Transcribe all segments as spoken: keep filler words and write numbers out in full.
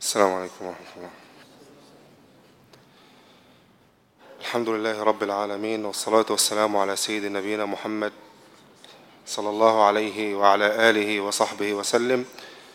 السلام عليكم ورحمة الله. الحمد لله رب العالمين، والصلاة والسلام على سيد نبينا محمد صلى الله عليه وعلى آله وصحبه وسلم.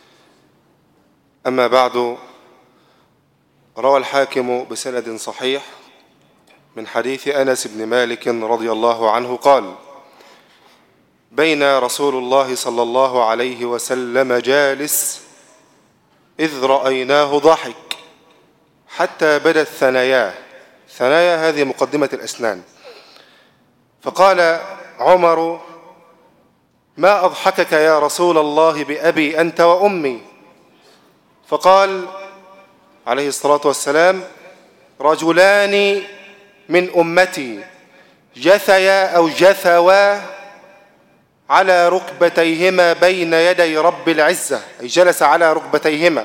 أما بعد، روى الحاكم بسند صحيح من حديث أنس بن مالك رضي الله عنه قال: بين رسول الله صلى الله عليه وسلم جالس إذ رأيناه ضحك حتى بدت ثناياه. ثنايا هذه مقدمة الأسنان. فقال عمر: ما أضحكك يا رسول الله بأبي أنت وأمي؟ فقال عليه الصلاة والسلام: رجلان من أمتي جثيا أو جثوا على ركبتيهما بين يدي رب العزة، أي جلس على ركبتيهما،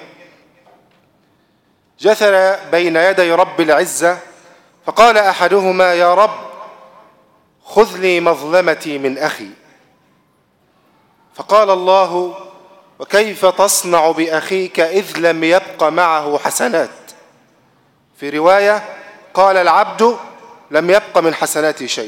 جثل بين يدي رب العزة. فقال أحدهما: يا رب خذ لي مظلمتي من أخي. فقال الله: وكيف تصنع بأخيك إذ لم يبق معه حسنات؟ في رواية قال العبد: لم يبق من حسناتي شيء.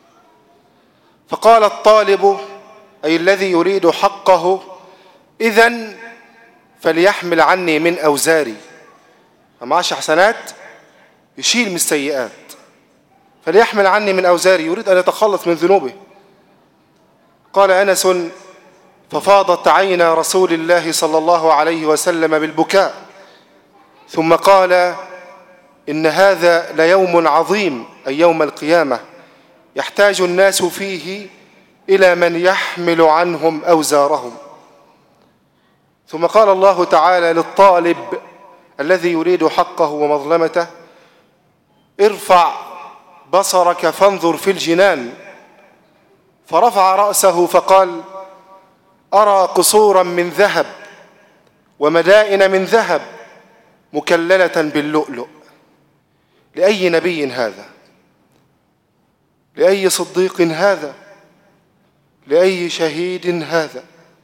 فقال الطالب، أي الذي يريد حقه: إذن فليحمل عني من أوزاري. ما معاش حسنات يشيل من السيئات، فليحمل عني من أوزاري، يريد أن يتخلص من ذنوبه. قال أنس: ففاضت عينا رسول الله صلى الله عليه وسلم بالبكاء، ثم قال: إن هذا ليوم عظيم، أي يوم القيامة، يحتاج الناس فيه إلى من يحمل عنهم أوزارهم. ثم قال الله تعالى للطالب الذي يريد حقه ومظلمته: ارفع بصرك فانظر في الجنان. فرفع رأسه فقال: أرى قصورا من ذهب ومدائن من ذهب مكللة باللؤلؤ. لأي نبي هذا؟ لأي صديق هذا؟ لأي شهيد هذا؟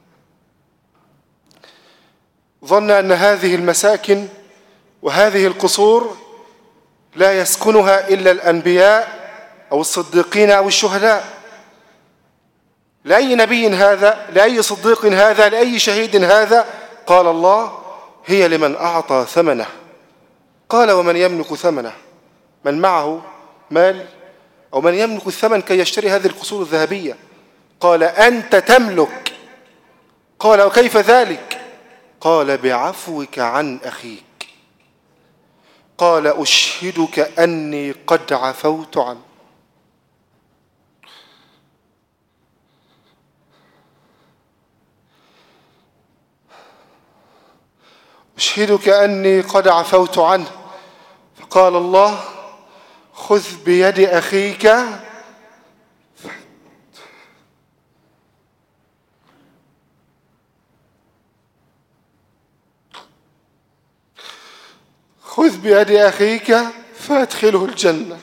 ظن أن هذه المساكن وهذه القصور لا يسكنها إلا الأنبياء أو الصديقين أو الشهداء. لأي نبي هذا؟ لأي صديق هذا؟ لأي شهيد هذا؟ قال الله: هي لمن أعطى ثمنه. قال: ومن يملك ثمنه؟ من معه مال أو من يملك الثمن كي يشتري هذه القصور الذهبية؟ قال: أنت تملك. قال: وكيف ذلك؟ قال: بعفوك عن أخيك. قال: أشهدك أني قد عفوت عنه. أشهدك أني قد عفوت عنه. فقال الله: خذ بيد أخيك خذ بيد أخيك فادخله الجنة.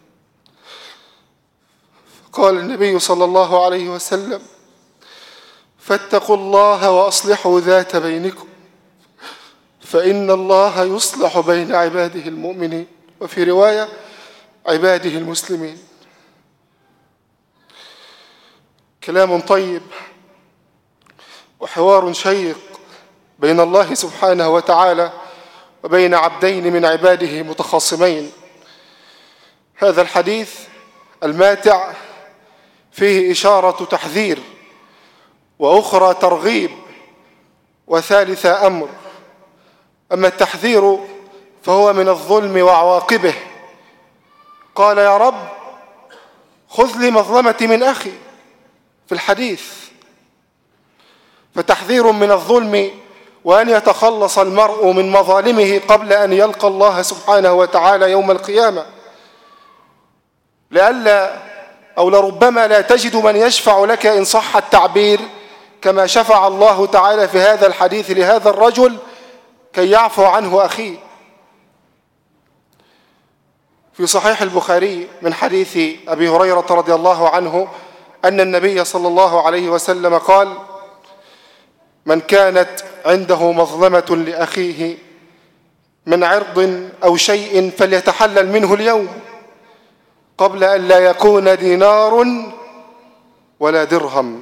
قال النبي صلى الله عليه وسلم: فاتقوا الله وأصلحوا ذات بينكم، فإن الله يصلح بين عباده المؤمنين، وفي رواية عباده المسلمين. كلام طيب وحوار شيق بين الله سبحانه وتعالى وبين عبدين من عباده متخاصمين. هذا الحديث الماتع فيه إشارة تحذير، وأخرى ترغيب، وثالثة أمر. أما التحذير فهو من الظلم وعواقبه. قال: يا رب خذ لي مظلمتي من أخي في الحديث، فتحذير من الظلم، وأن يتخلص المرء من مظالمه قبل أن يلقى الله سبحانه وتعالى يوم القيامة، لئلا أو لربما لا تجد من يشفع لك إن صح التعبير كما شفع الله تعالى في هذا الحديث لهذا الرجل كي يعفو عنه أخيه. في صحيح البخاري من حديث أبي هريرة رضي الله عنه أن النبي صلى الله عليه وسلم قال: من كانت عنده مظلمة لأخيه من عرض أو شيء فليتحلل منه اليوم قبل أن لا يكون دينار ولا درهم.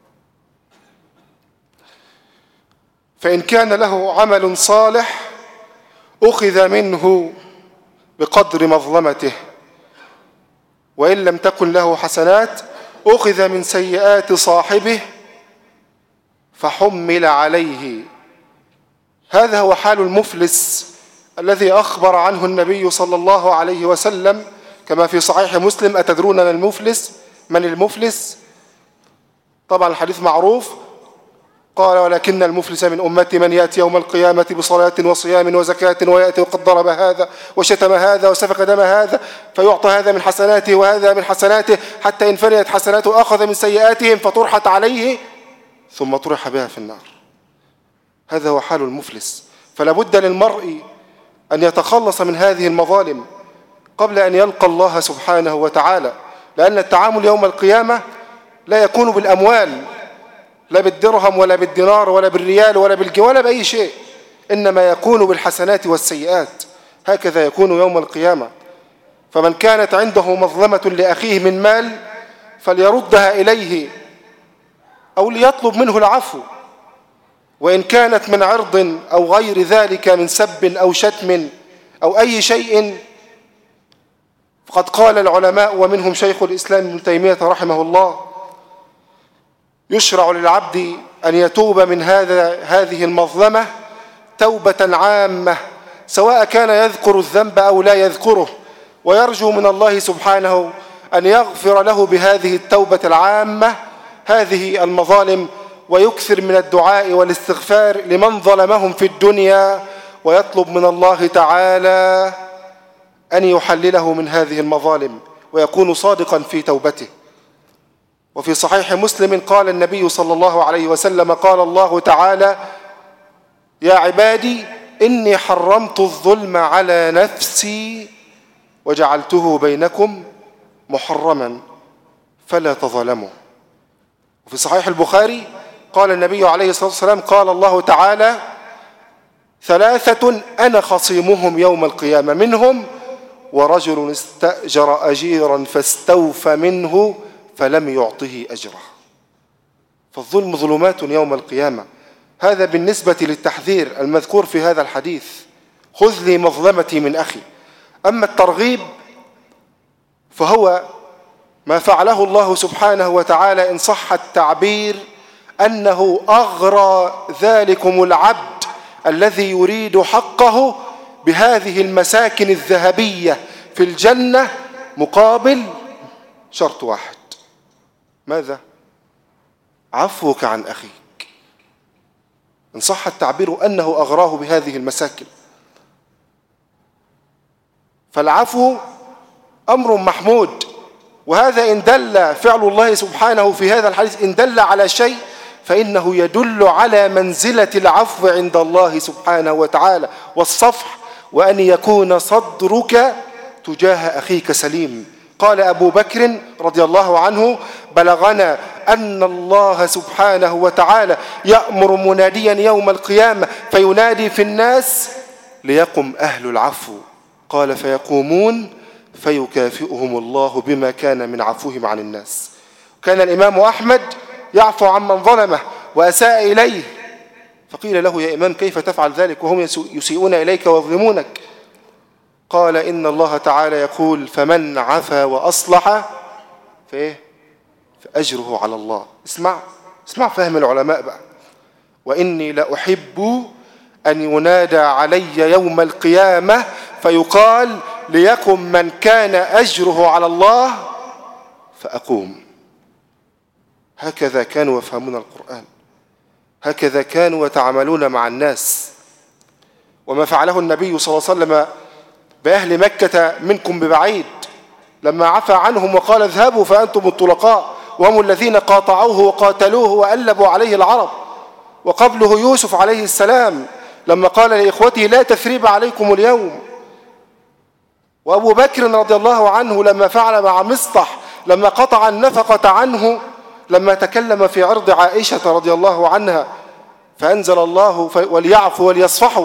فإن كان له عمل صالح أخذ منه بقدر مظلمته، وإن لم تكن له حسنات أخذ من سيئات صاحبه فحمل عليه. هذا هو حال المفلس الذي أخبر عنه النبي صلى الله عليه وسلم كما في صحيح مسلم: أتدرون من المفلس؟ من المفلس؟ طبعا الحديث معروف. قال: ولكن المفلس من أمتي من يأتي يوم القيامة بصلاة وصيام وزكاة ويأتي وقد ضرب هذا وشتم هذا وسفك دم هذا، فيعطى هذا من حسناته وهذا من حسناته، حتى إن فنيت حسناته أخذ من سيئاتهم فطرحت عليه ثم طرح بها في النار. هذا هو حال المفلس. فلا بد للمرء أن يتخلص من هذه المظالم قبل أن يلقى الله سبحانه وتعالى، لأن التعامل يوم القيامة لا يكون بالأموال، لا بالدرهم ولا بالدينار ولا بالريال ولا بالجنيه ولا بأي شيء، إنما يكون بالحسنات والسيئات. هكذا يكون يوم القيامة. فمن كانت عنده مظلمة لأخيه من مال فليردها إليه أو ليطلب منه العفو، وإن كانت من عرض أو غير ذلك من سب أو شتم أو أي شيء فقد قال العلماء ومنهم شيخ الإسلام ابن تيمية رحمه الله: يشرع للعبد أن يتوب من هذا هذه المظلمة توبة عامة، سواء كان يذكر الذنب أو لا يذكره، ويرجو من الله سبحانه أن يغفر له بهذه التوبة العامة هذه المظالم، ويكثر من الدعاء والاستغفار لمن ظلمهم في الدنيا، ويطلب من الله تعالى أن يحلله من هذه المظالم ويكون صادقا في توبته. وفي صحيح مسلم قال النبي صلى الله عليه وسلم: قال الله تعالى: يا عبادي إني حرمت الظلم على نفسي وجعلته بينكم محرما فلا تظلموا. وفي صحيح البخاري قال النبي عليه الصلاة والسلام: قال الله تعالى: ثلاثة أنا خصيمهم يوم القيامة، منهم ورجل استأجر أجيرا فاستوفى منه فلم يعطه أجره. فالظلم ظلمات يوم القيامة. هذا بالنسبة للتحذير المذكور في هذا الحديث: خذ لي مظلمتي من أخي. أما الترغيب فهو ما فعله الله سبحانه وتعالى إن صح التعبير أنه أغرى ذلكم العبد الذي يريد حقه بهذه المساكن الذهبية في الجنة مقابل شرط واحد: ماذا؟ عفوك عن أخيك. إن صح التعبير أنه أغراه بهذه المساكن. فالعفو أمر محمود، وهذا إن دل فعل الله سبحانه في هذا الحديث إن دل على شيء فإنه يدل على منزلة العفو عند الله سبحانه وتعالى والصفح، وأن يكون صدرك تجاه أخيك سليم. قال أبو بكر رضي الله عنه: بلغنا أن الله سبحانه وتعالى يأمر مناديا يوم القيامة فينادي في الناس: ليقم أهل العفو. قال: فيقومون فيكافئهم الله بما كان من عفوهم عن الناس. كان الإمام أحمد يعفو عمن ظلمه وأساء إليه، فقيل له: يا إمام كيف تفعل ذلك وهم يسيئون إليك ويظلمونك؟ قال: إن الله تعالى يقول: فمن عفا وأصلح فإيه؟ فأجره على الله. اسمع اسمع فهم العلماء بقى: وإني لأحب أن ينادى علي يوم القيامة فيقال: ليقم من كان أجره على الله فأقوم. هكذا كانوا يفهمون القرآن، هكذا كانوا يتعاملون مع الناس. وما فعله النبي صلى الله عليه وسلم بأهل مكة منكم ببعيد لما عفى عنهم وقال: اذهبوا فأنتم الطلقاء، وهم الذين قاطعوه وقاتلوه وألبوا عليه العرب. وقبله يوسف عليه السلام لما قال لإخوته: لا تثريب عليكم اليوم. وأبو بكر رضي الله عنه لما فعل مع مصطح لما قطع النفقة عنه لما تكلم في عرض عائشة رضي الله عنها، فأنزل الله: وليعفوا وليصفحوا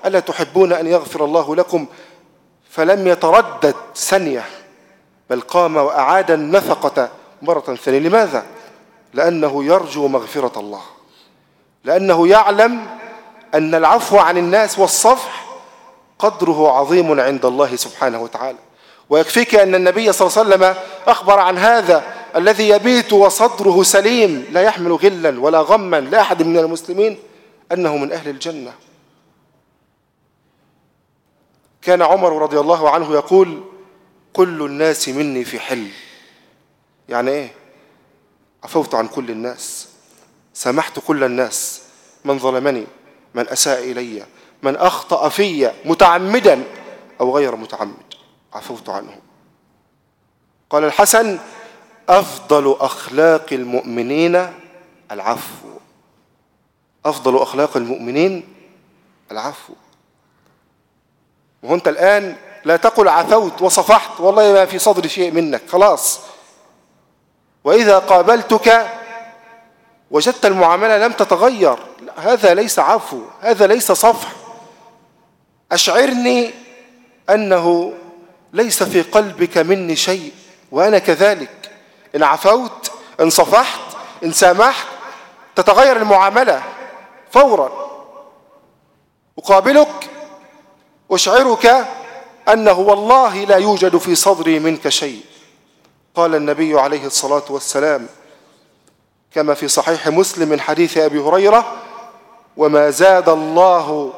ألا تحبون أن يغفر الله لكم؟ فلم يتردد ثانية، بل قام وأعاد النفقة مرة ثانية. لماذا؟ لأنه يرجو مغفرة الله، لأنه يعلم أن العفو عن الناس والصفح قدره عظيم عند الله سبحانه وتعالى. ويكفيك أن النبي صلى الله عليه وسلم أخبر عن هذا الذي يبيت وصدره سليم لا يحمل غلا ولا غما لأحد من المسلمين أنه من أهل الجنة. كان عمر رضي الله عنه يقول: كل الناس مني في حل. يعني إيه؟ عفوت عن كل الناس، سامحت كل الناس، من ظلمني، من أساء إلي، من أخطأ في متعمدا أو غير متعمد، عفوت عنه. قال الحسن: أفضل أخلاق المؤمنين العفو. أفضل أخلاق المؤمنين العفو. وأنت الآن لا تقل عفوت وصفحت، والله ما في صدري شيء منك، خلاص. وإذا قابلتك وجدت المعاملة لم تتغير، هذا ليس عفو، هذا ليس صفح. أشعرني أنه ليس في قلبك مني شيء وأنا كذلك. إن عفوت، إن صفحت، إن سامحت، تتغير المعاملة فورا. أقابلك أشعرك أنه والله لا يوجد في صدري منك شيء. قال النبي عليه الصلاة والسلام كما في صحيح مسلم من حديث أبي هريرة: وما زاد الله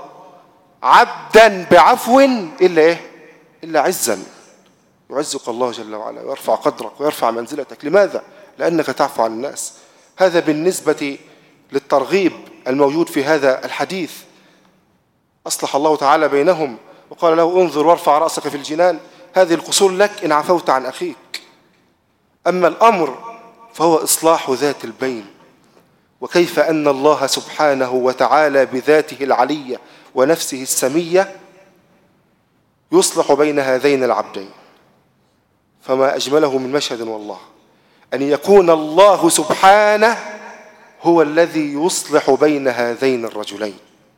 عبدا بعفو إلا إيه؟ إلا عزا. يعزك الله جل وعلا ويرفع قدرك ويرفع منزلتك. لماذا؟ لأنك تعفو عن الناس. هذا بالنسبة للترغيب الموجود في هذا الحديث. أصلح الله تعالى بينهم وقال له: انظر وارفع رأسك في الجنان. هذه القصور لك إن عفوت عن أخيك. أما الأمر فهو إصلاح ذات البين. وكيف أن الله سبحانه وتعالى بذاته العلية ونفسه السمية يصلح بين هذين العبدين. فما أجمله من مشهد والله أن يكون الله سبحانه هو الذي يصلح بين هذين الرجلين.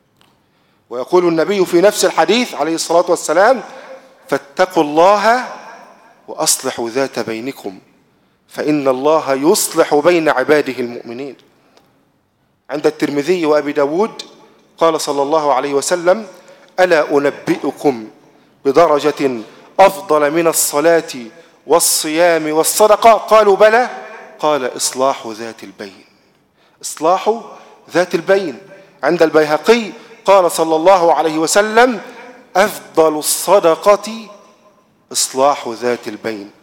ويقول النبي في نفس الحديث عليه الصلاة والسلام: فاتقوا الله وأصلحوا ذات بينكم فإن الله يصلح بين عباده المؤمنين. عند الترمذي وأبي داود قال صلى الله عليه وسلم: ألا أنبئكم بدرجة أفضل من الصلاة والصيام والصدقة؟ قالوا بلى. قال: إصلاح ذات البين. إصلاح ذات البين. عند البيهقي قال صلى الله عليه وسلم: أفضل الصدقة إصلاح ذات البين.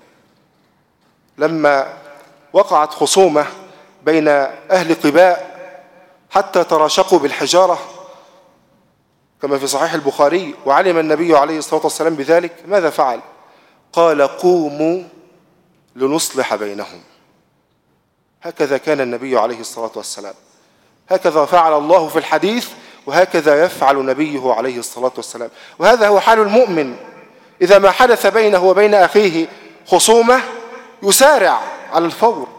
لما وقعت خصومة بين أهل قباء حتى تراشقوا بالحجارة كما في صحيح البخاري، وعلم النبي عليه الصلاة والسلام بذلك، ماذا فعل؟ قال: قوموا لنصلح بينهم. هكذا كان النبي عليه الصلاة والسلام، هكذا فعل الله في الحديث، وهكذا يفعل نبيه عليه الصلاة والسلام. وهذا هو حال المؤمن. إذا ما حدث بينه وبين أخيه خصومة يسارع على الفور،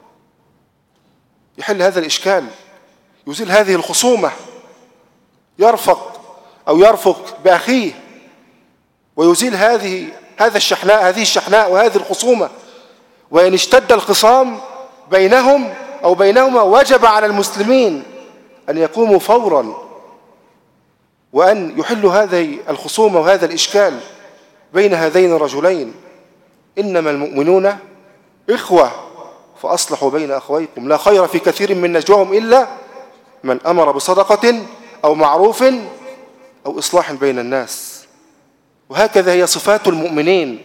يحل هذا الإشكال، يزيل هذه الخصومة، يرفق أو يرفق بأخيه ويزيل هذه هذا الشحناء هذه الشحناء وهذه الخصومة. وإن اشتد الخصام بينهم أو بينهما وجب على المسلمين أن يقوموا فورا وأن يحلوا هذه الخصومة وهذا الإشكال بين هذين الرجلين. إنما المؤمنون إخوة فأصلحوا بين أخويكم. لا خير في كثير من نجواهم إلا من أمر بصدقة أو معروف أو إصلاح بين الناس. وهكذا هي صفات المؤمنين،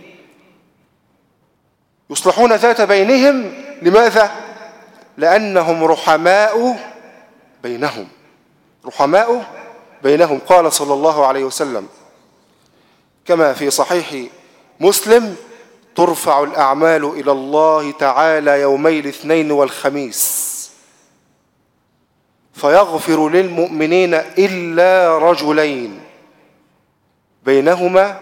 يصلحون ذات بينهم. لماذا؟ لأنهم رحماء بينهم، رحماء بينهم. قال صلى الله عليه وسلم كما في صحيح مسلم: ترفع الأعمال إلى الله تعالى يومي الاثنين والخميس فيغفر للمؤمنين إلا رجلين بينهما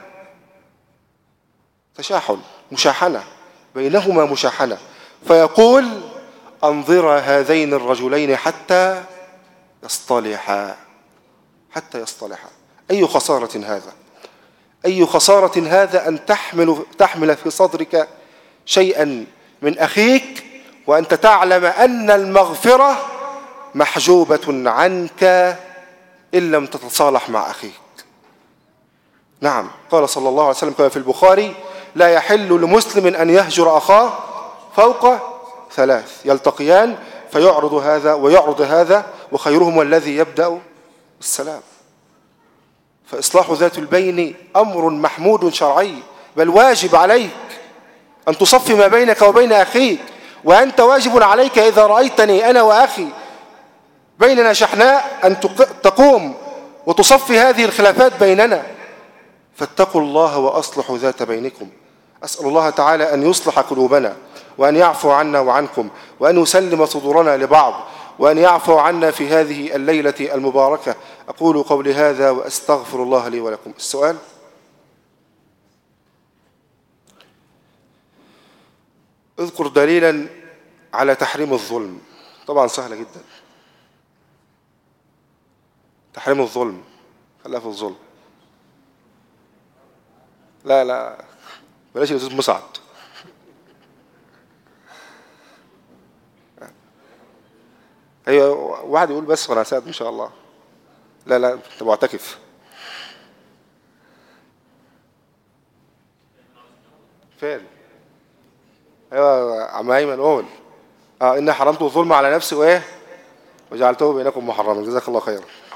تشاحن، مشاحنة، بينهما مشاحنة، فيقول: أنظر هذين الرجلين حتى يصطلحا، حتى يصطلحا. أي خسارة هذا، أي خسارة هذا أن تحمل, تحمل في صدرك شيئا من أخيك وأنت تعلم أن المغفرة محجوبة عنك إن لم تتصالح مع أخيك. نعم، قال صلى الله عليه وسلم كما في البخاري: لا يحل لمسلم أن يهجر أخاه فوق ثلاث، يلتقيان فيعرض هذا ويعرض هذا وخيرهم الذي يبدأ السلام. فإصلاح ذات البين أمر محمود شرعي، بل واجب عليك أن تصفي ما بينك وبين أخيك. وأنت واجب عليك إذا رأيتني أنا وأخي بيننا شحناء أن تقوم وتصفي هذه الخلافات بيننا. فاتقوا الله وأصلحوا ذات بينكم. أسأل الله تعالى أن يصلح قلوبنا وأن يعفو عنا وعنكم وأن يسلم صدورنا لبعض وأن يعفو عنا في هذه الليلة المباركة. أقول قولي هذا وأستغفر الله لي ولكم. السؤال: اذكر دليلا على تحريم الظلم. طبعا سهلة جدا، تحريم الظلم، خليها في الظلم. لا لا بلاش الأستاذ مسعد. ايوه واحد يقول بس وانا هساعد ان شاء الله. لا لا انت معتكف. فين؟ ايوه عم ايمن قول. اه اني حرمت الظلم على نفسي وايه وجعلته بينكم محرما. جزاك الله خيرا.